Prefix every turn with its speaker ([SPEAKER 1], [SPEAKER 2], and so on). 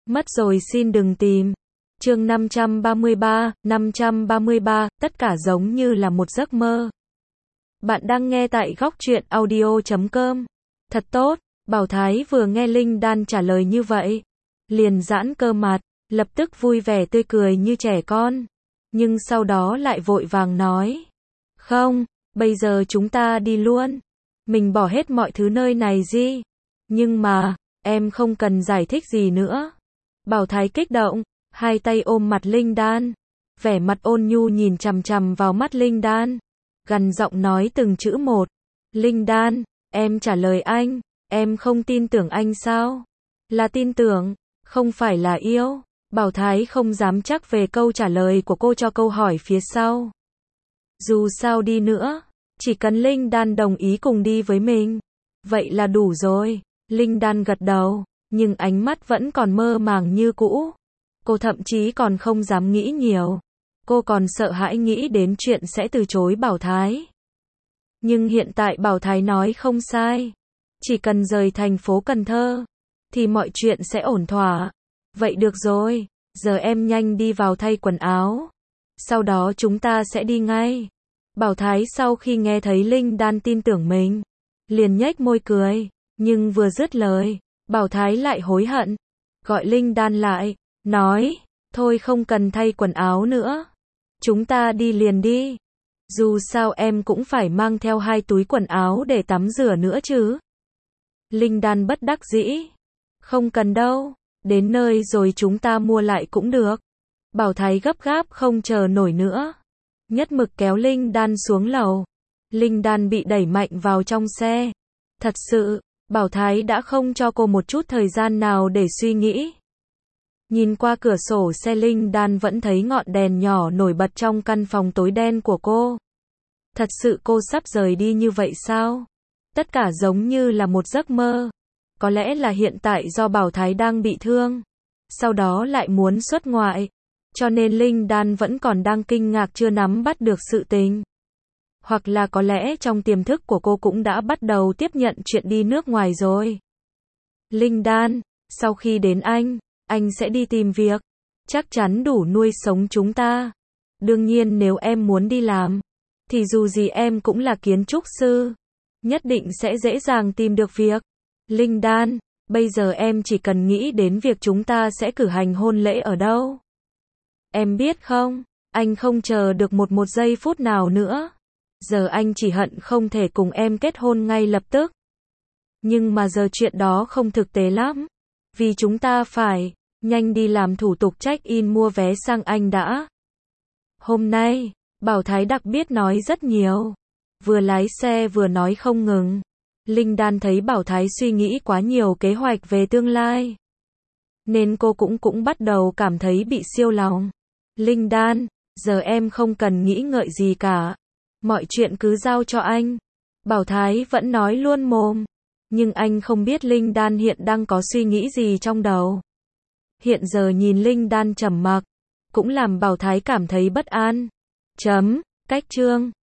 [SPEAKER 1] Mất rồi xin đừng tìm. Chương 533, tất cả giống như là một giấc mơ. Bạn đang nghe tại góc truyện audio.com. Thật tốt, Bảo Thái vừa nghe Linh Đan trả lời như vậy, liền giãn cơ mặt, lập tức vui vẻ tươi cười như trẻ con. Nhưng sau đó lại vội vàng nói, không, bây giờ chúng ta đi luôn. Mình bỏ hết mọi thứ nơi này gì. Nhưng mà, em không cần giải thích gì nữa. Bảo Thái kích động, hai tay ôm mặt Linh Đan, vẻ mặt ôn nhu nhìn chằm chằm vào mắt Linh Đan, gằn giọng nói từng chữ một. Linh Đan, em trả lời anh, em không tin tưởng anh sao? Là tin tưởng, không phải là yêu. Bảo Thái không dám chắc về câu trả lời của cô cho câu hỏi phía sau. Dù sao đi nữa, chỉ cần Linh Đan đồng ý cùng đi với mình, vậy là đủ rồi. Linh Đan gật đầu, nhưng ánh mắt vẫn còn mơ màng như cũ. Cô thậm chí còn không dám nghĩ nhiều. Cô còn sợ hãi nghĩ đến chuyện sẽ từ chối Bảo Thái. Nhưng hiện tại Bảo Thái nói không sai. Chỉ cần rời thành phố Cần Thơ, thì mọi chuyện sẽ ổn thỏa. Vậy được rồi, giờ em nhanh đi vào thay quần áo. Sau đó chúng ta sẽ đi ngay. Bảo Thái sau khi nghe thấy Linh Đan tin tưởng mình, liền nhếch môi cười. Nhưng vừa dứt lời, Bảo Thái lại hối hận. Gọi Linh Đan lại, nói, thôi không cần thay quần áo nữa. Chúng ta đi liền đi. Dù sao em cũng phải mang theo 2 túi quần áo để tắm rửa nữa chứ. Linh Đan bất đắc dĩ. Không cần đâu, đến nơi rồi chúng ta mua lại cũng được. Bảo Thái gấp gáp không chờ nổi nữa, nhất mực kéo Linh Đan xuống lầu. Linh Đan bị đẩy mạnh vào trong xe. Thật sự, Bảo Thái đã không cho cô một chút thời gian nào để suy nghĩ. Nhìn qua cửa sổ xe, Linh Đan vẫn thấy ngọn đèn nhỏ nổi bật trong căn phòng tối đen của cô. Thật sự cô sắp rời đi như vậy sao? Tất cả giống như là một giấc mơ. Có lẽ là hiện tại do Bảo Thái đang bị thương, sau đó lại muốn xuất ngoại, cho nên Linh Đan vẫn còn đang kinh ngạc chưa nắm bắt được sự tình. Hoặc là có lẽ trong tiềm thức của cô cũng đã bắt đầu tiếp nhận chuyện đi nước ngoài rồi. Linh Đan, sau khi đến anh sẽ đi tìm việc, chắc chắn đủ nuôi sống chúng ta. Đương nhiên nếu em muốn đi làm, thì dù gì em cũng là kiến trúc sư, nhất định sẽ dễ dàng tìm được việc. Linh Đan, bây giờ em chỉ cần nghĩ đến việc chúng ta sẽ cử hành hôn lễ ở đâu. Em biết không, anh không chờ được một giây phút nào nữa. Giờ anh chỉ hận không thể cùng em kết hôn ngay lập tức. Nhưng mà giờ chuyện đó không thực tế lắm, vì chúng ta phải nhanh đi làm thủ tục check-in mua vé sang Anh đã. Hôm nay, Bảo Thái đặc biệt nói rất nhiều, vừa lái xe vừa nói không ngừng. Linh Đan thấy Bảo Thái suy nghĩ quá nhiều kế hoạch về tương lai, nên cô cũng bắt đầu cảm thấy bị siêu lòng. Linh Đan, giờ em không cần nghĩ ngợi gì cả. Mọi chuyện cứ giao cho anh. Bảo Thái vẫn nói luôn mồm, nhưng anh không biết Linh Đan hiện đang có suy nghĩ gì trong đầu. Hiện giờ nhìn Linh Đan trầm mặc, cũng làm Bảo Thái cảm thấy bất an. Cách chương